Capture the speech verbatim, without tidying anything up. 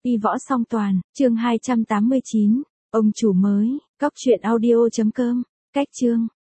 Y võ song toàn, chương hai trăm tám mươi chín, ông chủ mới, cóc truyện audio chấm com, cách chương.